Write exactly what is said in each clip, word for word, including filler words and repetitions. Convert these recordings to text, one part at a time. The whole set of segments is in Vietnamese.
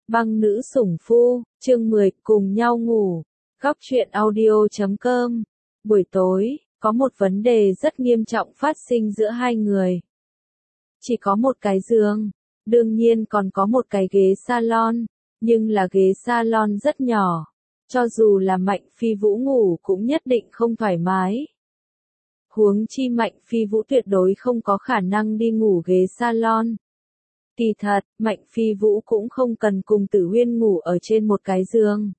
Băng nữ sủng phu, chương mười, cùng nhau ngủ. Góc truyện audio chấm com. Buổi tối, có một vấn đề rất nghiêm trọng phát sinh giữa hai người. Chỉ có một cái giường, đương nhiên còn có một cái ghế salon, nhưng là ghế salon rất nhỏ. Cho dù là Mạnh Phi Vũ ngủ cũng nhất định không thoải mái. Huống chi Mạnh Phi Vũ tuyệt đối không có khả năng đi ngủ ghế salon. Kỳ thật, Mạnh Phi Vũ cũng không cần cùng Tử Uyên ngủ ở trên một cái giường.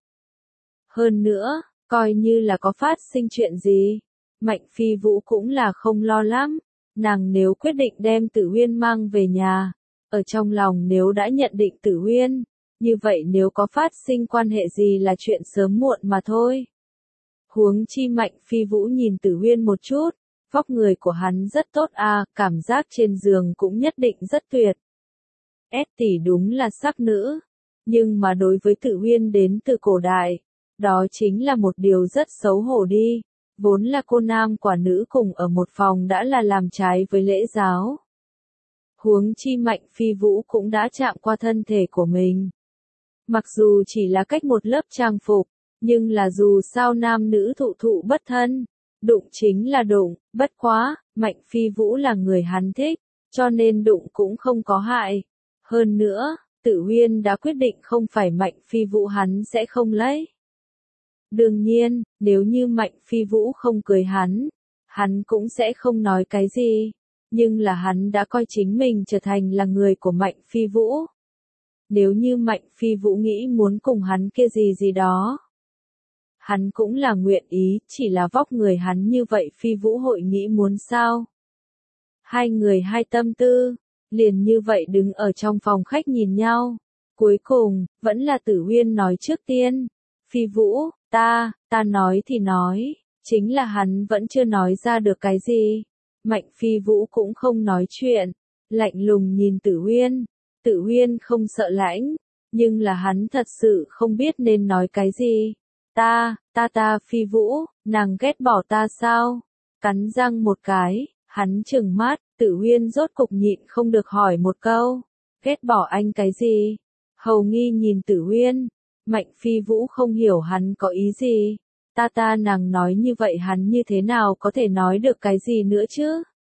Hơn nữa, coi như là có phát sinh chuyện gì, Mạnh Phi Vũ cũng là không lo lắm. Nàng nếu quyết định đem Tử Uyên mang về nhà, ở trong lòng nếu đã nhận định Tử Uyên, như vậy nếu có phát sinh quan hệ gì là chuyện sớm muộn mà thôi. Huống chi Mạnh Phi Vũ nhìn Tử Uyên một chút, vóc người của hắn rất tốt à, cảm giác trên giường cũng nhất định rất tuyệt. S tỷ đúng là sắc nữ, nhưng mà đối với Tử Uyên đến từ cổ đại, đó chính là một điều rất xấu hổ đi, vốn là cô nam quả nữ cùng ở một phòng đã là làm trái với lễ giáo. Huống chi Mạnh Phi Vũ cũng đã chạm qua thân thể của mình. Mặc dù chỉ là cách một lớp trang phục, nhưng là dù sao nam nữ thụ thụ bất thân, đụng chính là đụng, bất quá, Mạnh Phi Vũ là người hắn thích, cho nên đụng cũng không có hại. Hơn nữa, Tử Uyên đã quyết định không phải Mạnh Phi Vũ hắn sẽ không lấy. Đương nhiên, nếu như Mạnh Phi Vũ không cưới hắn, hắn cũng sẽ không nói cái gì, nhưng là hắn đã coi chính mình trở thành là người của Mạnh Phi Vũ. Nếu như Mạnh Phi Vũ nghĩ muốn cùng hắn kia gì gì đó, hắn cũng là nguyện ý, chỉ là vóc người hắn như vậy Phi Vũ hội nghĩ muốn sao? Hai người hai tâm tư, liền như vậy đứng ở trong phòng khách nhìn nhau. Cuối cùng, vẫn là Tử Uyên nói trước tiên. Phi Vũ, ta, ta nói thì nói, chính là hắn vẫn chưa nói ra được cái gì. Mạnh Phi Vũ cũng không nói chuyện, lạnh lùng nhìn Tử Uyên. Tử Uyên không sợ lãnh, nhưng là hắn thật sự không biết nên nói cái gì. Ta, ta ta Phi Vũ, nàng ghét bỏ ta sao? Cắn răng một cái, hắn trừng mắt, Tử Uyên rốt cục nhịn không được hỏi một câu. Ghét bỏ anh cái gì? Hầu nghi nhìn Tử Uyên. Mạnh Phi Vũ không hiểu hắn có ý gì. Ta ta nàng nói như vậy hắn như thế nào có thể nói được cái gì nữa chứ?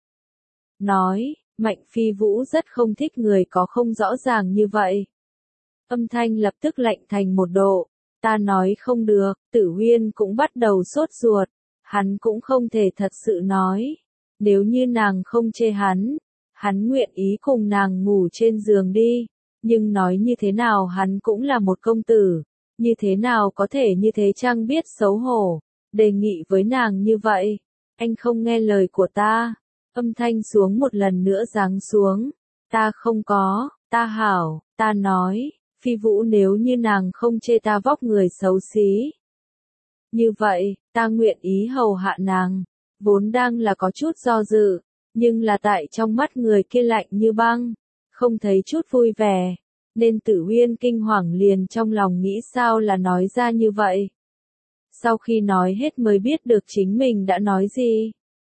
Nói, Mạnh Phi Vũ rất không thích người có không rõ ràng như vậy. Âm thanh lập tức lạnh thành một độ. Ta nói không được, Tử Uyên cũng bắt đầu sốt ruột. Hắn cũng không thể thật sự nói. Nếu như nàng không chê hắn, hắn nguyện ý cùng nàng ngủ trên giường đi. Nhưng nói như thế nào hắn cũng là một công tử. Như thế nào có thể như thế chăng biết xấu hổ. Đề nghị với nàng như vậy. Anh không nghe lời của ta. Âm thanh xuống một lần nữa giáng xuống. Ta không có, ta hảo, ta nói. Phi Vũ nếu như nàng không chê ta vóc người xấu xí. Như vậy, ta nguyện ý hầu hạ nàng. Vốn đang là có chút do dự, nhưng là tại trong mắt người kia lạnh như băng, không thấy chút vui vẻ, nên Tử Uyên kinh hoàng liền trong lòng nghĩ sao là nói ra như vậy. Sau khi nói hết mới biết được chính mình đã nói gì.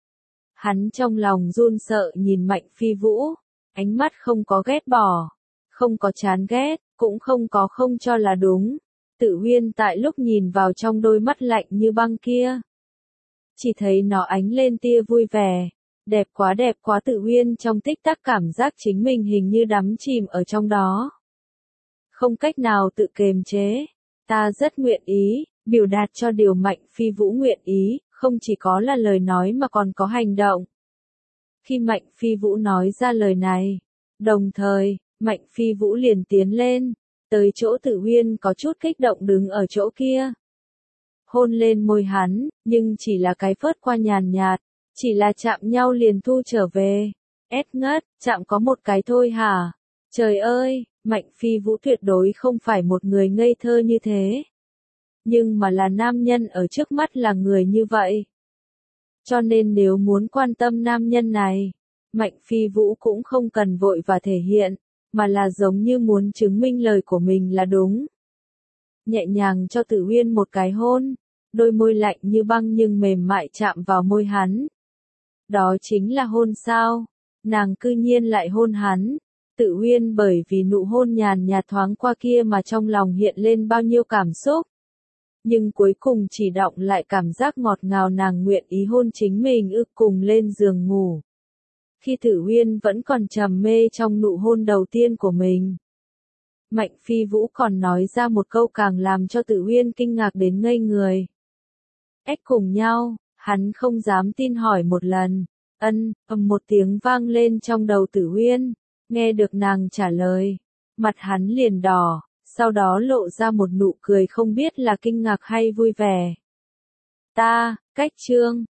Hắn trong lòng run sợ nhìn Mạnh Phi Vũ, ánh mắt không có ghét bỏ, không có chán ghét, cũng không có không cho là đúng. Tử Uyên tại lúc nhìn vào trong đôi mắt lạnh như băng kia, chỉ thấy nó ánh lên tia vui vẻ, đẹp quá đẹp quá. Tử Uyên trong tích tắc cảm giác chính mình hình như đắm chìm ở trong đó. Không cách nào tự kiềm chế, ta rất nguyện ý, biểu đạt cho điều Mạnh Phi Vũ nguyện ý, không chỉ có là lời nói mà còn có hành động. Khi Mạnh Phi Vũ nói ra lời này, đồng thời, Mạnh Phi Vũ liền tiến lên, tới chỗ Tử Uyên có chút kích động đứng ở chỗ kia. Hôn lên môi hắn, nhưng chỉ là cái phớt qua nhàn nhạt, chỉ là chạm nhau liền thu trở về. Ét ngất, chạm có một cái thôi hả? Trời ơi, Mạnh Phi Vũ tuyệt đối không phải một người ngây thơ như thế. Nhưng mà là nam nhân ở trước mắt là người như vậy. Cho nên nếu muốn quan tâm nam nhân này, Mạnh Phi Vũ cũng không cần vội và thể hiện, mà là giống như muốn chứng minh lời của mình là đúng. Nhẹ nhàng cho Tử Uyên một cái hôn, đôi môi lạnh như băng nhưng mềm mại chạm vào môi hắn. Đó chính là hôn sao? Nàng cư nhiên lại hôn hắn. Tự Uyên bởi vì nụ hôn nhàn nhạt thoáng qua kia mà trong lòng hiện lên bao nhiêu cảm xúc. Nhưng cuối cùng chỉ đọng lại cảm giác ngọt ngào nàng nguyện ý hôn chính mình ư cùng lên giường ngủ. Khi Tự Uyên vẫn còn trầm mê trong nụ hôn đầu tiên của mình. Mạnh Phi Vũ còn nói ra một câu càng làm cho Tự Uyên kinh ngạc đến ngây người. Ếch cùng nhau, hắn không dám tin hỏi một lần. Ân, ầm một tiếng vang lên trong đầu Tự Uyên. Nghe được nàng trả lời, mặt hắn liền đỏ, sau đó lộ ra một nụ cười không biết là kinh ngạc hay vui vẻ. Ta, cách chương.